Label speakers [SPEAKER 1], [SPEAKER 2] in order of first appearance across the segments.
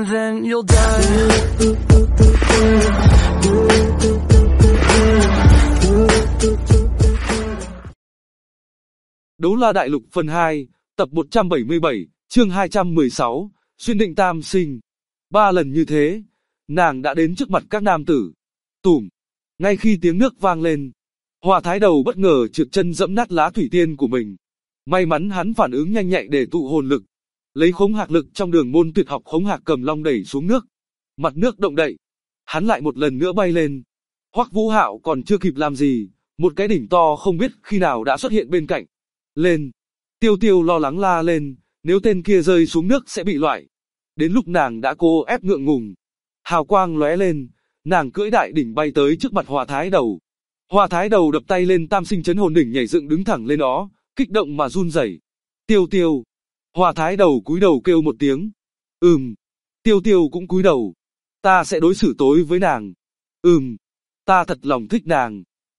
[SPEAKER 1] and then you'll die.
[SPEAKER 2] Đấu La Đại Lục phần 2, tập 177, chương 216, Duyên định tam sinh. 3 lần như thế, nàng đã đến trước mặt các nam tử. Tùm, ngay khi tiếng nước vang lên, Hòa Thái Đầu bất ngờ trượt chân dẫm nát lá thủy tiên của mình. May mắn hắn phản ứng nhanh nhạy để tụ hồn lực, lấy khống hạc lực trong đường môn tuyệt học khống hạc cầm long đẩy xuống nước. Mặt nước động đậy, hắn lại một lần nữa bay lên. Hoắc Vũ Hạo còn chưa kịp làm gì, một cái đỉnh to không biết khi nào đã xuất hiện bên cạnh. Lên! Tiêu Tiêu lo lắng la lên, nếu tên kia rơi xuống nước sẽ bị loại. Đến lúc nàng đã cố ép ngượng ngùng. Hào quang lóe lên, nàng cưỡi đại đỉnh bay tới trước mặt Hòa Thái Đầu. Hòa Thái Đầu đập tay lên tam sinh chấn hồn đỉnh nhảy dựng đứng thẳng lên đó, kích động mà run rẩy. Tiêu Tiêu! Hòa Thái Đầu cúi đầu kêu một tiếng. Tiêu Tiêu cũng cúi đầu. Ta sẽ đối xử tối với nàng. Ta thật lòng thích nàng.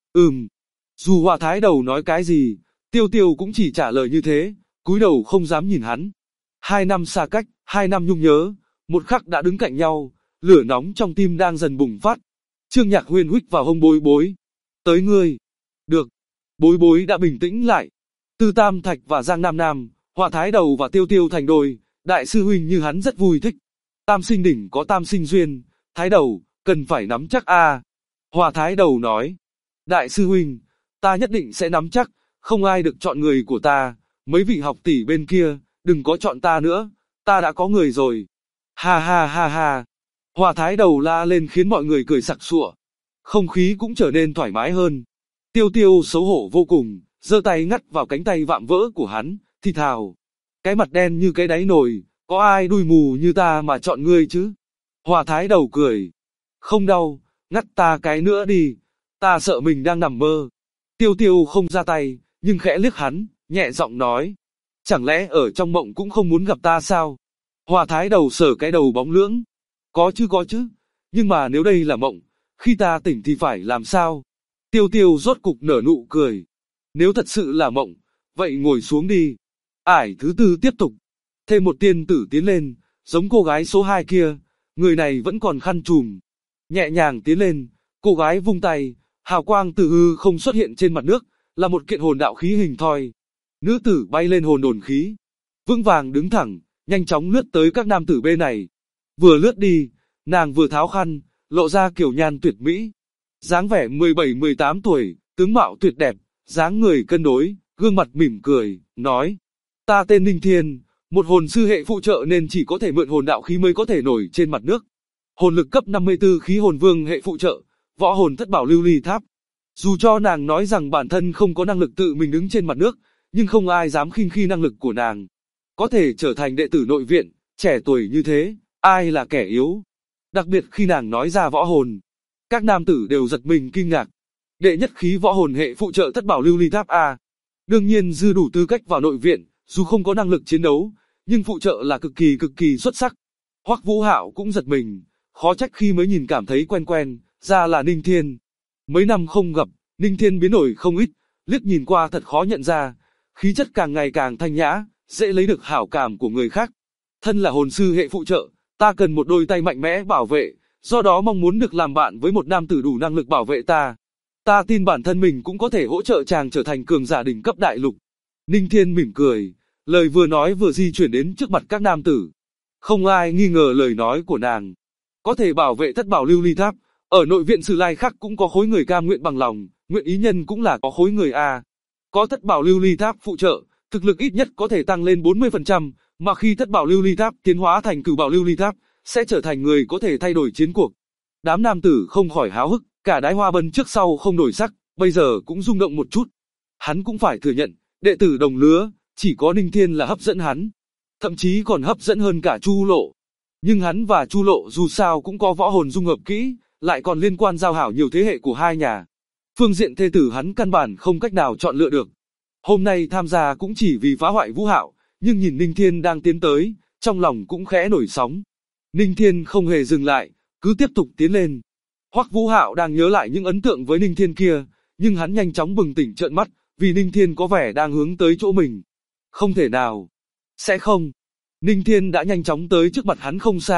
[SPEAKER 2] Dù Hòa Thái Đầu nói cái gì, Tiêu Tiêu cũng chỉ trả lời như thế, cúi đầu không dám nhìn hắn. 2 năm xa cách, 2 năm nhung nhớ, một khắc đã đứng cạnh nhau, lửa nóng trong tim đang dần bùng phát. Trương Nhạc Huyên huých vào hông Bối Bối. Tới ngươi. Được. Bối Bối đã bình tĩnh lại. Tư Tam Thạch và Giang Nam Nam, Hòa Thái Đầu và Tiêu Tiêu thành đôi, đại sư huynh như hắn rất vui thích. Tam sinh đỉnh có tam sinh duyên, Thái Đầu, cần phải nắm chắc a. Hòa Thái Đầu nói. Đại sư huynh, ta nhất định sẽ nắm chắc, không ai được chọn người của ta, mấy vị học tỷ bên kia, đừng có chọn ta nữa, ta đã có người rồi. Ha ha ha ha. Hòa Thái Đầu la lên khiến mọi người cười sặc sụa. Không khí cũng trở nên thoải mái hơn. Tiêu Tiêu xấu hổ vô cùng, giơ tay ngắt vào cánh tay vạm vỡ của hắn, thì thào. Cái mặt đen như cái đáy nồi, có ai đuôi mù như ta mà chọn ngươi chứ? Hòa Thái Đầu cười. Không đau, ngắt ta cái nữa đi, ta sợ mình đang nằm mơ. Tiêu Tiêu không ra tay, nhưng khẽ liếc hắn, nhẹ giọng nói. Chẳng lẽ ở trong mộng cũng không muốn gặp ta sao? Hòa Thái Đầu sờ cái đầu bóng lưỡng. Có chứ, nhưng mà nếu đây là mộng, khi ta tỉnh thì phải làm sao? Tiêu Tiêu rốt cục nở nụ cười. Nếu thật sự là mộng, vậy ngồi xuống đi. Ải thứ tư tiếp tục. Thêm một tiên tử tiến lên, giống cô gái số 2 kia, người này vẫn còn khăn trùm. Nhẹ nhàng tiến lên, cô gái vung tay, hào quang từ hư không xuất hiện trên mặt nước, là một kiện hồn đạo khí hình thoi. Nữ tử bay lên hồn đồn khí, vững vàng đứng thẳng, nhanh chóng lướt tới các nam tử bên này. Vừa lướt đi, nàng vừa tháo khăn, lộ ra kiểu nhan tuyệt mỹ. Dáng vẻ 17-18 tuổi, tướng mạo tuyệt đẹp, dáng người cân đối, gương mặt mỉm cười, nói. Ta tên Ninh Thiên, một hồn sư hệ phụ trợ nên chỉ có thể mượn hồn đạo khí mới có thể nổi trên mặt nước. Hồn lực cấp 54 khí hồn vương hệ phụ trợ, võ hồn thất bảo lưu ly tháp. Dù cho nàng nói rằng bản thân không có năng lực tự mình đứng trên mặt nước, nhưng không ai dám khinh khi năng lực của nàng. Có thể trở thành đệ tử nội viện, trẻ tuổi như thế, ai là kẻ yếu. Đặc biệt khi nàng nói ra võ hồn, các nam tử đều giật mình kinh ngạc. Đệ nhất khí võ hồn hệ phụ trợ thất bảo lưu ly tháp A. Đương nhiên dư đủ tư cách vào nội viện, dù không có năng lực chiến đấu, nhưng phụ trợ là cực kỳ xuất sắc. Hoắc Vũ Hạo cũng giật mình, khó trách khi mới nhìn cảm thấy quen, ra là Ninh Thiên. Mấy năm không gặp, Ninh Thiên biến đổi không ít, liếc nhìn qua thật khó nhận ra, khí chất càng ngày càng thanh nhã, dễ lấy được hảo cảm của người khác. Thân là hồn sư hệ phụ trợ, ta cần một đôi tay mạnh mẽ bảo vệ, do đó mong muốn được làm bạn với một nam tử đủ năng lực bảo vệ ta. Ta tin bản thân mình cũng có thể hỗ trợ chàng trở thành cường giả đỉnh cấp đại lục. Ninh Thiên mỉm cười, lời vừa nói vừa di chuyển đến trước mặt các nam tử. Không ai nghi ngờ lời nói của nàng. Có thể bảo vệ thất bảo lưu ly tháp, ở nội viện Sử Lai khác cũng có khối người cam nguyện bằng lòng, nguyện ý nhân cũng là có khối người A. Có thất bảo lưu ly tháp phụ trợ, thực lực ít nhất có thể tăng lên 40%, mà khi thất bảo lưu ly tháp tiến hóa thành cửu bảo lưu ly tháp, sẽ trở thành người có thể thay đổi chiến cuộc. Đám nam tử không khỏi háo hức, cả đái hoa bân trước sau không đổi sắc, bây giờ cũng rung động một chút. Hắn cũng phải thừa nhận, đệ tử đồng lứa, chỉ có Ninh Thiên là hấp dẫn hắn. Thậm chí còn hấp dẫn hơn cả Chu Lộ. Nhưng hắn và Chu Lộ dù sao cũng có võ hồn dung hợp kỹ, lại còn liên quan giao hảo nhiều thế hệ của hai nhà. Phương diện thê tử hắn căn bản không cách nào chọn lựa được. Hôm nay tham gia cũng chỉ vì phá hoại Vũ Hạo, nhưng nhìn Ninh Thiên đang tiến tới, trong lòng cũng khẽ nổi sóng. Ninh Thiên không hề dừng lại, cứ tiếp tục tiến lên. Hoắc Vũ Hạo đang nhớ lại những ấn tượng với Ninh Thiên kia, nhưng hắn nhanh chóng bừng tỉnh trợn mắt, vì Ninh Thiên có vẻ đang hướng tới chỗ mình. Không thể nào. Sẽ không. Ninh Thiên đã nhanh chóng tới trước mặt hắn không xa,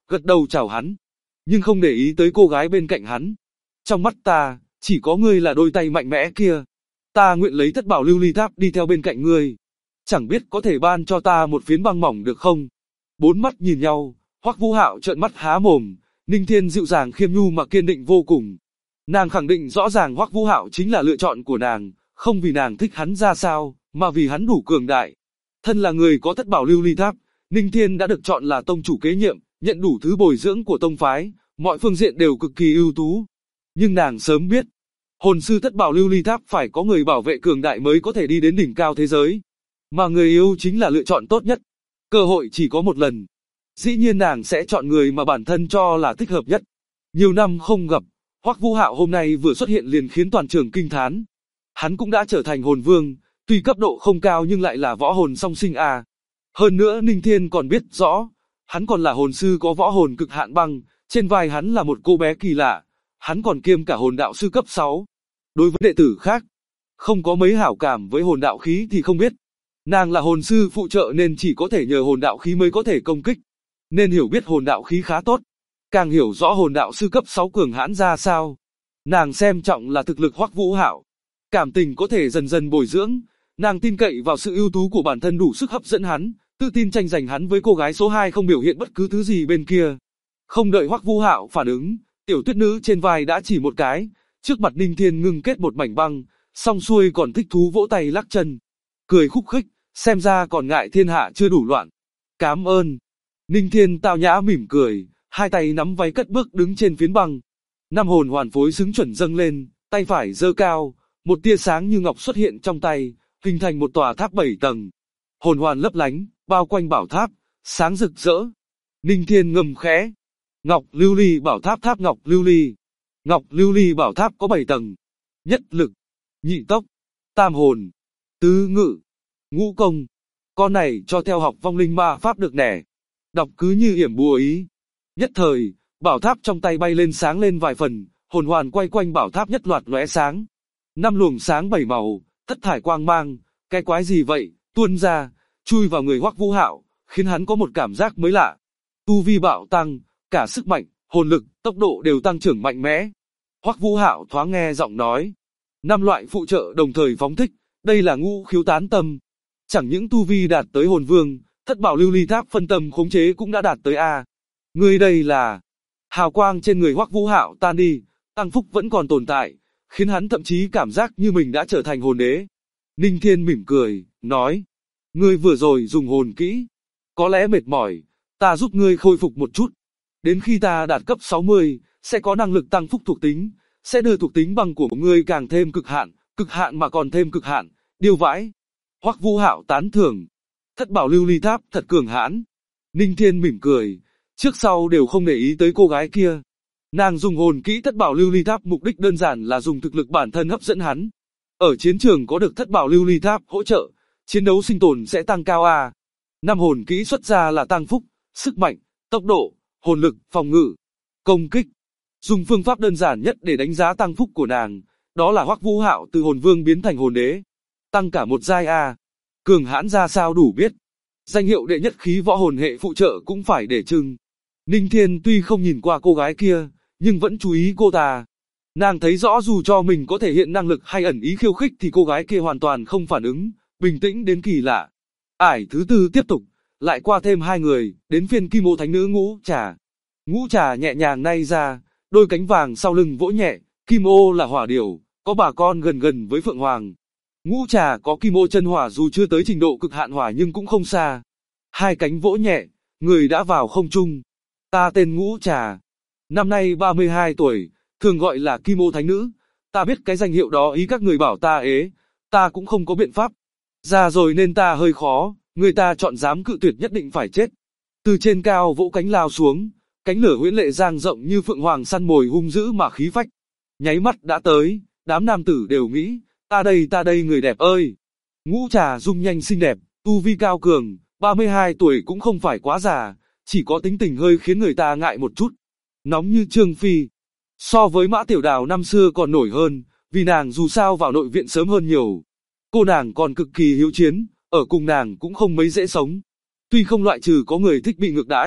[SPEAKER 2] gật đầu chào hắn, nhưng không để ý tới cô gái bên cạnh hắn. Trong mắt ta, chỉ có ngươi là đôi tay mạnh mẽ kia. Ta nguyện lấy thất bảo lưu ly tháp đi theo bên cạnh ngươi. Chẳng biết có thể ban cho ta một phiến băng mỏng được không? Bốn mắt nhìn nhau, Hoắc Vũ Hạo trợn mắt há mồm. Ninh Thiên dịu dàng khiêm nhu mà kiên định vô cùng. Nàng khẳng định rõ ràng Hoắc Vũ Hạo chính là lựa chọn của nàng, không vì nàng thích hắn ra sao, mà vì hắn đủ cường đại. Thân là người có thất bảo lưu ly tháp, Ninh Thiên đã được chọn là tông chủ kế nhiệm, nhận đủ thứ bồi dưỡng của tông phái, mọi phương diện đều cực kỳ ưu tú. Nhưng nàng sớm biết, hồn sư thất bảo lưu ly tháp phải có người bảo vệ cường đại mới có thể đi đến đỉnh cao thế giới. Mà người yêu chính là lựa chọn tốt nhất. Cơ hội chỉ có một lần. Dĩ nhiên nàng sẽ chọn người mà bản thân cho là thích hợp nhất. Nhiều năm không gặp, Hoắc Vũ Hạo hôm nay vừa xuất hiện liền khiến toàn trường kinh thán. Hắn cũng đã trở thành hồn vương, tuy cấp độ không cao nhưng lại là võ hồn song sinh à. Hơn nữa Ninh Thiên còn biết rõ, hắn còn là hồn sư có võ hồn cực hạn băng, trên vai hắn là một cô bé kỳ lạ, hắn còn kiêm cả hồn đạo sư cấp 6. Đối với đệ tử khác, không có mấy hảo cảm với hồn đạo khí thì không biết. Nàng là hồn sư phụ trợ nên chỉ có thể nhờ hồn đạo khí mới có thể công kích, nên hiểu biết hồn đạo khí khá tốt. Càng hiểu rõ hồn đạo sư cấp 6 cường hãn ra sao. Nàng xem trọng là thực lực Hoắc Vũ Hạo. Cảm tình có thể dần dần bồi dưỡng, nàng tin cậy vào sự ưu tú của bản thân đủ sức hấp dẫn hắn, tự tin tranh giành hắn với cô gái số 2 không biểu hiện bất cứ thứ gì bên kia. Không đợi Hoắc Vũ Hạo phản ứng, tiểu tuyết nữ trên vai đã chỉ một cái, trước mặt Ninh Thiên ngưng kết một mảnh băng, xong xuôi còn thích thú vỗ tay lắc chân, cười khúc khích, xem ra còn ngại thiên hạ chưa đủ loạn. Cảm ơn. Ninh Thiên tao nhã mỉm cười, hai tay nắm váy cất bước đứng trên phiến băng. Năm hồn hoàn phối xứng chuẩn dâng lên, tay phải giơ cao, một tia sáng như ngọc xuất hiện trong tay, hình thành một tòa tháp 7 tầng. Hồn hoàn lấp lánh, bao quanh bảo tháp, sáng rực rỡ. Ninh Thiên ngâm khẽ. Ngọc lưu ly bảo tháp, tháp ngọc lưu ly. Ngọc lưu ly bảo tháp có 7 tầng. Nhất lực, nhị tốc, tam hồn, tứ ngự, ngũ công. Con này cho theo học vong linh ma pháp được nè. Đọc cứ như yểm bùa ý. Nhất thời, bảo tháp trong tay bay lên sáng lên vài phần, hồn hoàn quay quanh bảo tháp nhất loạt lóe sáng. 5 luồng sáng 7 màu, thất thải quang mang, cái quái gì vậy, tuôn ra, chui vào người Hoắc Vũ Hạo, khiến hắn có một cảm giác mới lạ. Tu vi bạo tăng, cả sức mạnh, hồn lực, tốc độ đều tăng trưởng mạnh mẽ. Hoắc Vũ Hạo thoáng nghe giọng nói. 5 loại phụ trợ đồng thời phóng thích, đây là ngũ khiếu tán tâm. Chẳng những tu vi đạt tới hồn vương, thất bảo lưu ly tháp phân tâm khống chế cũng đã đạt tới A. Ngươi đây là... Hào quang trên người Hoắc Vũ Hạo tan đi, tăng phúc vẫn còn tồn tại, khiến hắn thậm chí cảm giác như mình đã trở thành hồn đế. Ninh Thiên mỉm cười, nói. Ngươi vừa rồi dùng hồn kỹ. Có lẽ mệt mỏi, ta giúp ngươi khôi phục một chút. Đến khi ta đạt cấp 60, sẽ có năng lực tăng phúc thuộc tính, sẽ đưa thuộc tính băng của ngươi càng thêm cực hạn mà còn thêm cực hạn, điều vãi. Hoắc Vũ Hạo tán thưởng. Thất bảo lưu ly tháp thật cường hãn. Ninh Thiên mỉm cười, trước sau đều không để ý tới cô gái kia. Nàng dùng hồn kỹ thất bảo lưu ly tháp mục đích đơn giản là dùng thực lực bản thân hấp dẫn hắn. Ở chiến trường có được thất bảo lưu ly tháp hỗ trợ, chiến đấu sinh tồn sẽ tăng cao A. 5 hồn kỹ xuất ra là tăng phúc, sức mạnh, tốc độ, hồn lực, phòng ngự, công kích. Dùng phương pháp đơn giản nhất để đánh giá tăng phúc của nàng, đó là Hoắc Vũ Hạo từ hồn vương biến thành hồn đế. Tăng cả một giai A. Cường hãn ra sao đủ biết. Danh hiệu đệ nhất khí võ hồn hệ phụ trợ cũng phải để trưng. Ninh Thiên tuy không nhìn qua cô gái kia, nhưng vẫn chú ý cô ta. Nàng thấy rõ dù cho mình có thể hiện năng lực hay ẩn ý khiêu khích thì cô gái kia hoàn toàn không phản ứng, bình tĩnh đến kỳ lạ. Ải thứ tư tiếp tục, lại qua thêm 2 người, đến phiên Kim Ô Thánh Nữ Ngũ Trà. Ngũ Trà nhẹ nhàng nay ra, đôi cánh vàng sau lưng vỗ nhẹ, Kim Ô là hỏa điểu, có bà con gần gần với Phượng Hoàng. Ngũ Trà có Kim Ô chân hỏa dù chưa tới trình độ cực hạn hỏa nhưng cũng không xa. 2 cánh vỗ nhẹ, người đã vào không trung. Ta tên Ngũ Trà, năm nay 32 tuổi, thường gọi là Kim Ô Thánh Nữ. Ta biết cái danh hiệu đó ý các người bảo ta ế, ta cũng không có biện pháp. Già rồi nên ta hơi khó, người ta chọn dám cự tuyệt nhất định phải chết. Từ trên cao vỗ cánh lao xuống, cánh lửa huyễn lệ dang rộng như phượng hoàng săn mồi hung dữ mà khí phách. Nháy mắt đã tới, đám nam tử đều nghĩ, ta đây người đẹp ơi. Ngũ Trà dung nhanh xinh đẹp, tu vi cao cường, 32 tuổi cũng không phải quá già, chỉ có tính tình hơi khiến người ta ngại một chút. Nóng như Trương Phi. So với Mã Tiểu Đào năm xưa còn nổi hơn, vì nàng dù sao vào nội viện sớm hơn nhiều. Cô nàng còn cực kỳ hiếu chiến, ở cùng nàng cũng không mấy dễ sống. Tuy không loại trừ có người thích bị ngược đãi,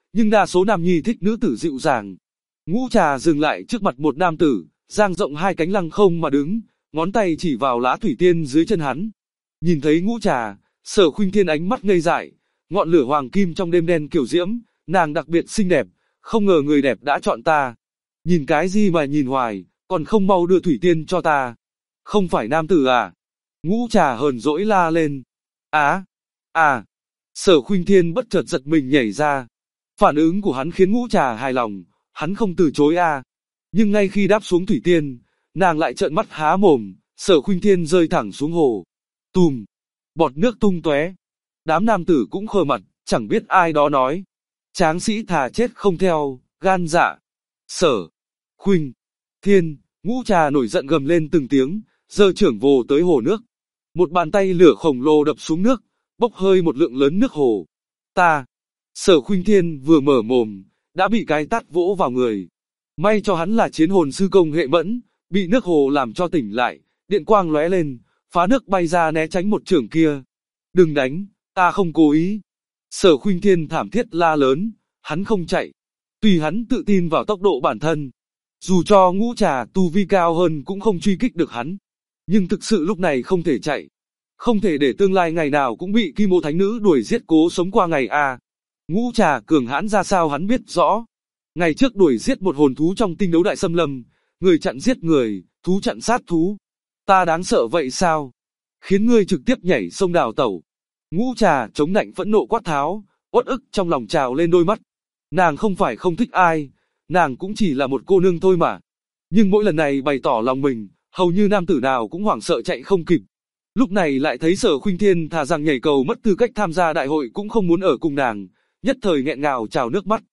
[SPEAKER 2] nhưng đa số nam nhi thích nữ tử dịu dàng. Ngũ Trà dừng lại trước mặt một nam tử, dang rộng hai cánh lăng không mà đứng, ngón tay chỉ vào lá thủy tiên dưới chân hắn. Nhìn thấy Ngũ Trà, Sở Khuynh Thiên ánh mắt ngây dại, ngọn lửa hoàng kim trong đêm đen kiểu diễm, nàng đặc biệt xinh đẹp, không ngờ người đẹp đã chọn ta. Nhìn cái gì mà nhìn hoài, còn không mau đưa thủy tiên cho ta. Không phải nam tử à? Ngũ Trà hờn dỗi la lên. Sở Khuynh Thiên bất chợt giật mình nhảy ra. Phản ứng của hắn khiến Ngũ Trà hài lòng, hắn không từ chối Nhưng ngay khi đáp xuống thủy tiên, nàng lại trợn mắt há mồm, Sở Khuynh Thiên rơi thẳng xuống hồ. Tùm, bọt nước tung tóe. Đám nam tử cũng khờ mặt, chẳng biết ai đó nói. Tráng sĩ thà chết không theo, gan dạ. Sở Khuynh Thiên, Ngũ Trà nổi giận gầm lên từng tiếng, giơ chưởng vồ tới hồ nước. Một bàn tay lửa khổng lồ đập xuống nước, bốc hơi một lượng lớn nước hồ. Sở Khuynh Thiên vừa mở mồm, đã bị cái tát vỗ vào người. May cho hắn là chiến hồn sư công hệ mẫn, bị nước hồ làm cho tỉnh lại, điện quang lóe lên, phá nước bay ra né tránh một chưởng kia. Đừng đánh, ta không cố ý. Sở Khuynh Thiên thảm thiết la lớn, hắn không chạy. Tuy hắn tự tin vào tốc độ bản thân, dù cho Ngũ Trà tu vi cao hơn cũng không truy kích được hắn. Nhưng thực sự lúc này không thể chạy. Không thể để tương lai ngày nào cũng bị Kim Ô Thánh Nữ đuổi giết cố sống qua ngày Ngũ Trà cường hãn ra sao hắn biết rõ. Ngày trước đuổi giết một hồn thú trong tinh đấu đại xâm lâm, người chặn giết người, thú chặn sát thú. Ta đáng sợ vậy sao? Khiến ngươi trực tiếp nhảy sông đào tẩu. Ngũ Trà chống nạnh phẫn nộ quát tháo, uất ức trong lòng trào lên đôi mắt. Nàng không phải không thích ai, nàng cũng chỉ là một cô nương thôi mà. Nhưng mỗi lần này bày tỏ lòng mình, hầu như nam tử nào cũng hoảng sợ chạy không kịp. Lúc này lại thấy Sở Khuynh Thiên thà rằng nhảy cầu mất tư cách tham gia đại hội cũng không muốn ở cùng nàng, nhất thời nghẹn ngào trào nước mắt.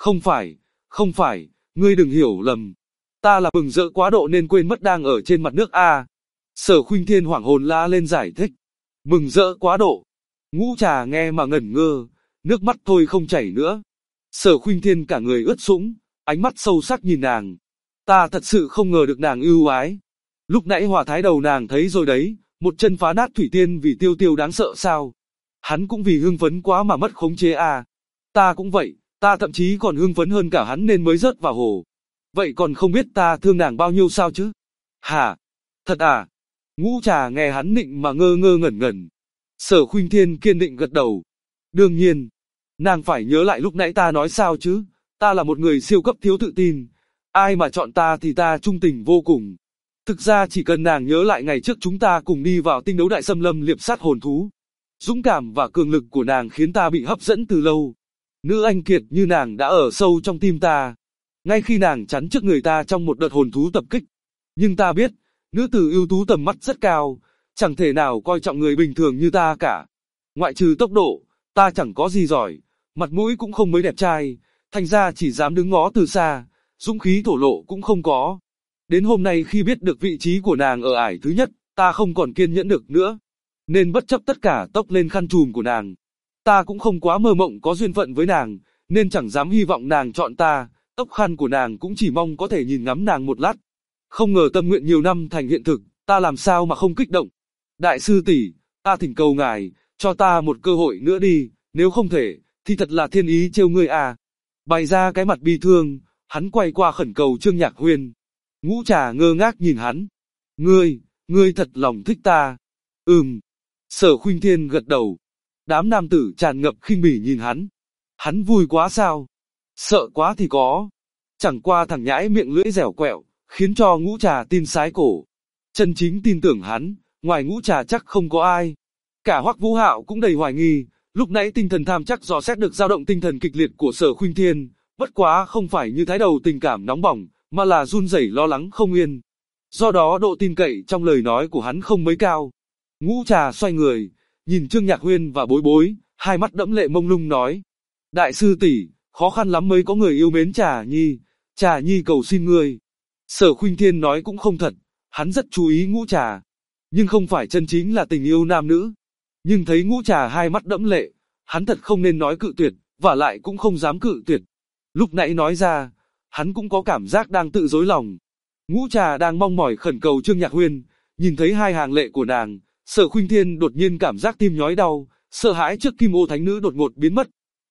[SPEAKER 2] Không phải, ngươi đừng hiểu lầm. Ta là mừng rỡ quá độ nên quên mất đang ở trên mặt nước Sở Khuynh Thiên hoảng hồn la lên giải thích. Mừng rỡ quá độ. Ngũ Trà nghe mà ngẩn ngơ, nước mắt thôi không chảy nữa. Sở Khuynh Thiên cả người ướt sũng, ánh mắt sâu sắc nhìn nàng. Ta thật sự không ngờ được nàng ưu ái. Lúc nãy hỏa thái đầu nàng thấy rồi đấy, một chân phá nát thủy tiên vì tiêu tiêu đáng sợ sao. Hắn cũng vì hưng phấn quá mà mất khống chế Ta cũng vậy, ta thậm chí còn hưng phấn hơn cả hắn nên mới rớt vào hồ. Vậy còn không biết ta thương nàng bao nhiêu sao chứ? Hả? Thật à? Ngũ Trà nghe hắn nịnh mà ngơ ngơ ngẩn ngẩn. Sở Khuynh Thiên kiên định gật đầu. Đương nhiên, nàng phải nhớ lại lúc nãy ta nói sao chứ, ta là một người siêu cấp thiếu tự tin. Ai mà chọn ta thì ta trung tình vô cùng. Thực ra chỉ cần nàng nhớ lại ngày trước chúng ta cùng đi vào tinh đấu đại xâm lâm liệp sát hồn thú. Dũng cảm và cường lực của nàng khiến ta bị hấp dẫn từ lâu. Nữ anh kiệt như nàng đã ở sâu trong tim ta. Ngay khi nàng chắn trước người ta trong một đợt hồn thú tập kích. Nhưng ta biết, nữ tử ưu tú tầm mắt rất cao, chẳng thể nào coi trọng người bình thường như ta cả. Ngoại trừ tốc độ, ta chẳng có gì giỏi, mặt mũi cũng không mấy đẹp trai, thành ra chỉ dám đứng ngó từ xa, dũng khí thổ lộ cũng không có. Đến hôm nay khi biết được vị trí của nàng ở ải thứ nhất, ta không còn kiên nhẫn được nữa, nên bất chấp tất cả tốc lên khăn trùm của nàng. Ta cũng không quá mơ mộng có duyên phận với nàng, nên chẳng dám hy vọng nàng chọn ta, tóc khăn của nàng cũng chỉ mong có thể nhìn ngắm nàng một lát. Không ngờ tâm nguyện nhiều năm thành hiện thực, ta làm sao mà không kích động. Đại sư tỷ, ta thỉnh cầu ngài, cho ta một cơ hội nữa đi, nếu không thể, thì thật là thiên ý trêu ngươi Bày ra cái mặt bi thương, hắn quay qua khẩn cầu Trương Nhạc Huyên. Ngũ Trà ngơ ngác nhìn hắn. Ngươi thật lòng thích ta. Sở Khuynh Thiên gật đầu. Đám nam tử tràn ngập khinh bỉ nhìn hắn. Hắn vui quá sao? Sợ quá thì có. Chẳng qua thằng nhãi miệng lưỡi dẻo quẹo, khiến cho Ngũ Trà tin sái cổ. Chân chính tin tưởng hắn, ngoài Ngũ Trà chắc không có ai. Cả Hoắc Vũ Hạo cũng đầy hoài nghi, lúc nãy tinh thần tham chắc dò xét được dao động tinh thần kịch liệt của Sở Khuynh Thiên, bất quá không phải như thái đầu tình cảm nóng bỏng, mà là run rẩy lo lắng không yên. Do đó độ tin cậy trong lời nói của hắn không mấy cao. Ngũ Trà xoay người, nhìn Trương Nhạc Huyên và Bối Bối, hai mắt đẫm lệ mông lung nói: Đại sư tỷ, khó khăn lắm mới có người yêu mến Trà Nhi cầu xin ngươi. Sở Khuynh Thiên nói cũng không thật, hắn rất chú ý Ngũ Trà, nhưng không phải chân chính là tình yêu nam nữ. Nhưng thấy Ngũ Trà hai mắt đẫm lệ, hắn thật không nên nói cự tuyệt, và lại cũng không dám cự tuyệt. Lúc nãy nói ra, hắn cũng có cảm giác đang tự dối lòng. Ngũ Trà đang mong mỏi khẩn cầu Trương Nhạc Huyên, nhìn thấy hai hàng lệ của nàng, Sở Khuynh Thiên đột nhiên cảm giác tim nhói đau, sợ hãi trước Kim Ô Thánh Nữ đột ngột biến mất.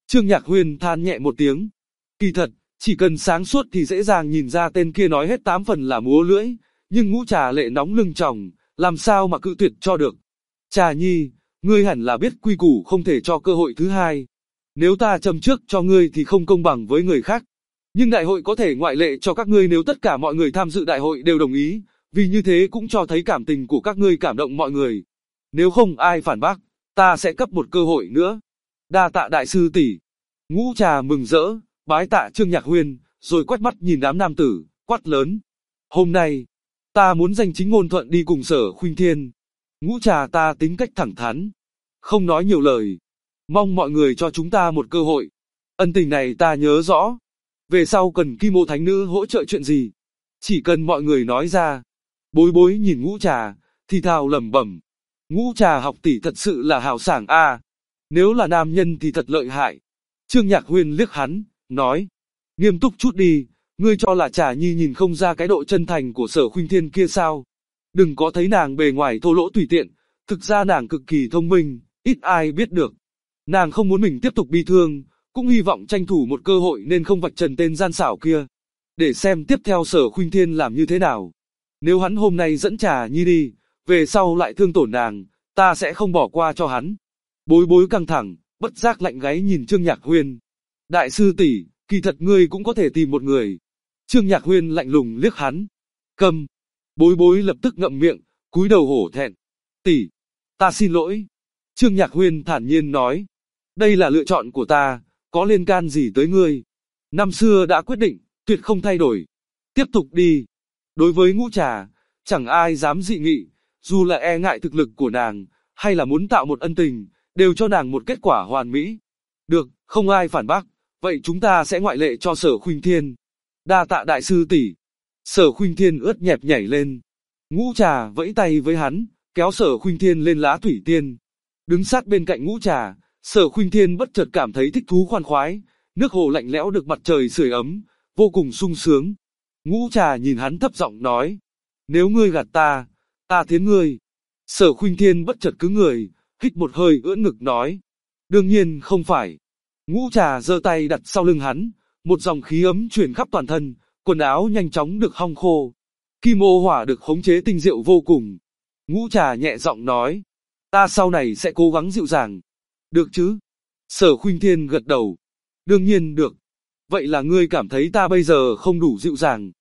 [SPEAKER 2] Trương Nhạc Huyên than nhẹ một tiếng. Kỳ thật, chỉ cần sáng suốt thì dễ dàng nhìn ra tên kia nói hết 8 phần là múa lưỡi, nhưng Ngũ Trà lệ nóng lưng tròng, làm sao mà cự tuyệt cho được. Trà Nhi, ngươi hẳn là biết quy củ không thể cho cơ hội thứ hai. Nếu ta châm trước cho ngươi thì không công bằng với người khác. Nhưng đại hội có thể ngoại lệ cho các ngươi nếu tất cả mọi người tham dự đại hội đều đồng ý, vì như thế cũng cho thấy cảm tình của các ngươi cảm động mọi người. Nếu không ai phản bác, ta sẽ cấp một cơ hội nữa. Đa tạ đại sư tỷ. Ngũ Trà mừng rỡ, bái tạ Trương Nhạc Huyên, rồi quét mắt nhìn đám nam tử, quát lớn. Hôm nay, ta muốn danh chính ngôn thuận đi cùng Sở Khuynh Thiên. Ngũ Trà ta tính cách thẳng thắn, không nói nhiều lời. Mong mọi người cho chúng ta một cơ hội. Ân tình này ta nhớ rõ. Về sau cần Kim Ô Thánh Nữ hỗ trợ chuyện gì, chỉ cần mọi người nói ra. Bối Bối nhìn Ngũ Trà, thì thào lẩm bẩm. Ngũ Trà học tỷ thật sự là hào sảng a. Nếu là nam nhân thì thật lợi hại. Trương Nhạc Huyên liếc hắn, nói. Nghiêm túc chút đi, ngươi cho là Trà Nhi nhìn không ra cái độ chân thành của Sở Khuynh Thiên kia sao? Đừng có thấy nàng bề ngoài thô lỗ tùy tiện, thực ra nàng cực kỳ thông minh, ít ai biết được. Nàng không muốn mình tiếp tục bi thương, cũng hy vọng tranh thủ một cơ hội nên không vạch trần tên gian xảo kia. Để xem tiếp theo Sở Khuynh Thiên làm như thế nào. Nếu hắn hôm nay dẫn Trà Nhi đi, về sau lại thương tổn nàng, ta sẽ không bỏ qua cho hắn. Bối Bối căng thẳng, bất giác lạnh gáy nhìn Trương Nhạc Huyên. Đại sư tỷ, kỳ thật ngươi cũng có thể tìm một người. Trương Nhạc Huyên lạnh lùng liếc hắn. Câm. Bối Bối lập tức ngậm miệng, cúi đầu hổ thẹn. Tỷ, ta xin lỗi. Trương Nhạc Huyên thản nhiên nói. Đây là lựa chọn của ta, có liên can gì tới ngươi. Năm xưa đã quyết định, tuyệt không thay đổi. Tiếp tục đi. Đối với Ngũ Trà, chẳng ai dám dị nghị, dù là e ngại thực lực của nàng, hay là muốn tạo một ân tình, đều cho nàng một kết quả hoàn mỹ. Được, không ai phản bác, vậy chúng ta sẽ ngoại lệ cho Sở Khuynh Thiên. Đa tạ đại sư tỷ. Sở Khuynh Thiên ướt nhẹp nhảy lên. Ngũ Trà vẫy tay với hắn, kéo Sở Khuynh Thiên lên lá thủy tiên. Đứng sát bên cạnh Ngũ Trà, Sở Khuynh Thiên bất chợt cảm thấy thích thú khoan khoái, nước hồ lạnh lẽo được mặt trời sưởi ấm, vô cùng sung sướng. Ngũ Trà nhìn hắn thấp giọng nói, nếu ngươi gạt ta, ta thiến ngươi. Sở Khuynh Thiên bất chợt cứng người, hít một hơi ưỡn ngực nói, đương nhiên không phải. Ngũ Trà giơ tay đặt sau lưng hắn, một dòng khí ấm truyền khắp toàn thân, quần áo nhanh chóng được hong khô. Kim ô hỏa được khống chế tinh diệu vô cùng. Ngũ Trà nhẹ giọng nói, ta sau này sẽ cố gắng dịu dàng. Được chứ? Sở Khuynh Thiên gật đầu. Đương nhiên được. Vậy là ngươi cảm thấy ta bây giờ không đủ dịu dàng.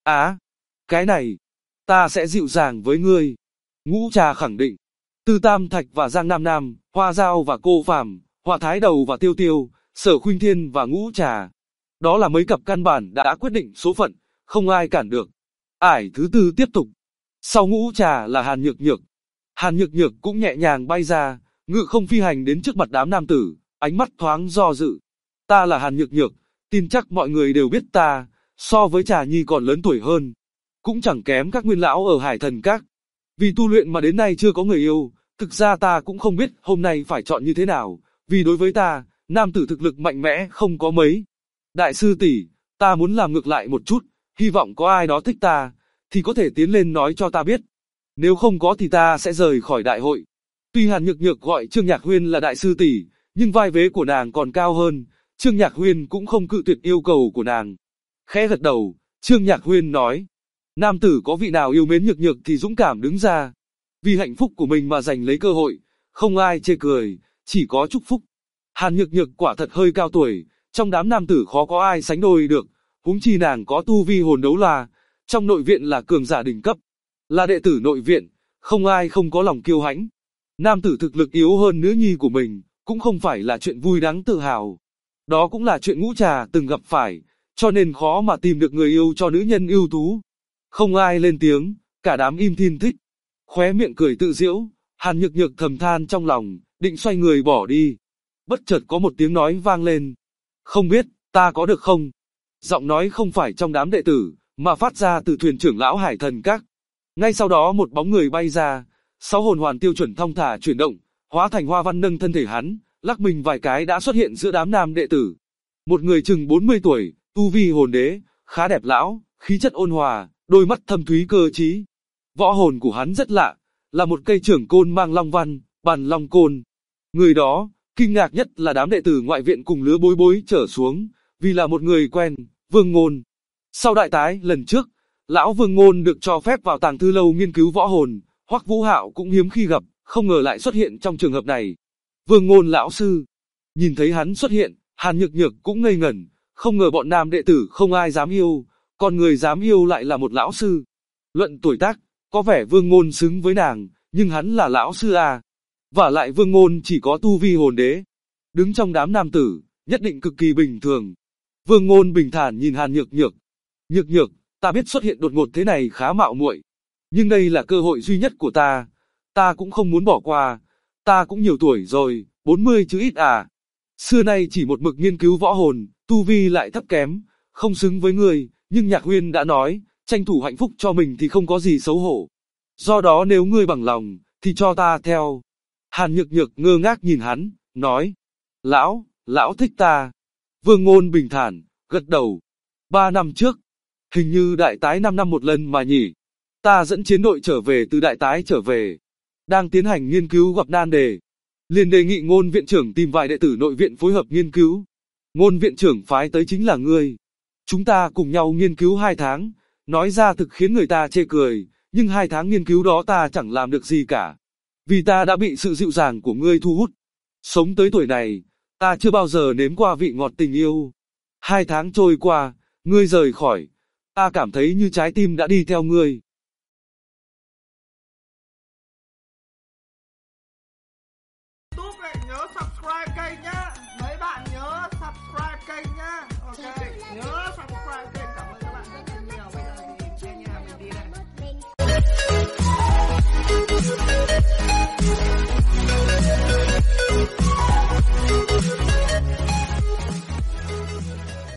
[SPEAKER 2] Cái này, ta sẽ dịu dàng với ngươi. Ngũ Trà khẳng định. Từ Tam Thạch và Giang Nam Nam, Hoa Giao và Cô Phàm, Hoa Thái Đầu và Tiêu Tiêu, Sở Khuynh Thiên và Ngũ Trà. Đó là mấy cặp căn bản đã quyết định số phận, không ai cản được. Ải thứ tư tiếp tục. Sau Ngũ Trà là Hàn Nhược Nhược. Hàn Nhược Nhược cũng nhẹ nhàng bay ra, ngự không phi hành đến trước mặt đám nam tử, ánh mắt thoáng do dự. Ta là Hàn Nhược Nhược, tin chắc mọi người đều biết ta, so với Trà Nhi còn lớn tuổi hơn. Cũng chẳng kém các nguyên lão ở Hải Thần Các. Vì tu luyện mà đến nay chưa có người yêu, thực ra ta cũng không biết hôm nay phải chọn như thế nào, vì đối với ta, nam tử thực lực mạnh mẽ không có mấy. Đại sư tỷ, ta muốn làm ngược lại một chút, hy vọng có ai đó thích ta, thì có thể tiến lên nói cho ta biết. Nếu không có thì ta sẽ rời khỏi đại hội. Tuy Hàn Nhược Nhược gọi Trương Nhạc Huyên là đại sư tỷ, nhưng vai vế của nàng còn cao hơn, Trương Nhạc Huyên cũng không cự tuyệt yêu cầu của nàng. Khẽ gật đầu, Trương Nhạc Huyên nói, nam tử có vị nào yêu mến Nhược Nhược thì dũng cảm đứng ra. Vì hạnh phúc của mình mà giành lấy cơ hội, không ai chê cười, chỉ có chúc phúc. Hàn Nhược Nhược quả thật hơi cao tuổi, trong đám nam tử khó có ai sánh đôi được, huống chi nàng có tu vi hồn đấu la, trong nội viện là cường giả đỉnh cấp. Là đệ tử nội viện, không ai không có lòng kiêu hãnh. Nam tử thực lực yếu hơn nữ nhi của mình, cũng không phải là chuyện vui đáng tự hào. Đó cũng là chuyện Ngũ Trà từng gặp phải, cho nên khó mà tìm được người yêu cho nữ nhân ưu tú. Không ai lên tiếng, cả đám im thin thích. Khóe miệng cười tự giễu, Hàn Nhược Nhược thầm than trong lòng, định xoay người bỏ đi. Bất chợt có một tiếng nói vang lên. Không biết, ta có được không? Giọng nói không phải trong đám đệ tử, mà phát ra từ thuyền trưởng lão Hải Thần Các. Ngay sau đó một bóng người bay ra, 6 hồn hoàn tiêu chuẩn thong thả chuyển động, hóa thành hoa văn nâng thân thể hắn, lắc mình vài cái đã xuất hiện giữa đám nam đệ tử. Một người chừng 40 tuổi, tu vi hồn đế, khá đẹp lão, khí chất ôn hòa, đôi mắt thâm thúy cơ trí. Võ hồn của hắn rất lạ, là một cây trưởng côn mang long văn, bàn long côn. Người đó, Kinh ngạc nhất là đám đệ tử ngoại viện cùng lứa bối bối trở xuống, vì là một người quen, Vương Ngôn. Sau đại tái lần trước, lão Vương Ngôn được cho phép vào tàng thư lâu nghiên cứu võ hồn, Hoắc Vũ Hạo cũng hiếm khi gặp, không ngờ lại xuất hiện trong trường hợp này. Vương Ngôn lão sư, nhìn thấy hắn xuất hiện, Hàn Nhược Nhược cũng ngây ngẩn, không ngờ bọn nam đệ tử không ai dám yêu, còn người dám yêu lại là một lão sư. Luận tuổi tác, có vẻ Vương Ngôn xứng với nàng, nhưng hắn là lão sư à. Vả lại Vương Ngôn chỉ có tu vi hồn đế, đứng trong đám nam tử, nhất định cực kỳ bình thường. Vương Ngôn bình thản nhìn Hàn Nhược Nhược. Nhược Nhược, ta biết xuất hiện đột ngột thế này khá mạo muội, nhưng đây là cơ hội duy nhất của ta cũng không muốn bỏ qua. Ta cũng nhiều tuổi rồi, 40 chứ ít à. Xưa nay chỉ một mực nghiên cứu võ hồn, tu vi lại thấp kém, không xứng với ngươi, nhưng Nhạc Huyên đã nói, tranh thủ hạnh phúc cho mình thì không có gì xấu hổ. Do đó nếu ngươi bằng lòng, thì cho ta theo. Hàn Nhược Nhược ngơ ngác nhìn hắn, nói, lão thích ta. Vương Ngôn bình thản, gật đầu. 3 năm trước, hình như đại tái 5 năm một lần mà nhỉ. Ta dẫn chiến đội trở về từ đại tái trở về, đang tiến hành nghiên cứu gặp nan đề. Liền đề nghị Ngôn viện trưởng tìm vài đệ tử nội viện phối hợp nghiên cứu. Ngôn viện trưởng phái tới chính là ngươi. Chúng ta cùng nhau nghiên cứu 2 tháng, nói ra thực khiến người ta chê cười, nhưng 2 tháng nghiên cứu đó ta chẳng làm được gì cả. Vì ta đã bị sự dịu dàng của ngươi thu hút. Sống tới tuổi này, ta chưa bao giờ nếm qua vị ngọt tình yêu. 2 tháng trôi qua, ngươi rời khỏi, ta cảm thấy như trái tim đã đi theo ngươi.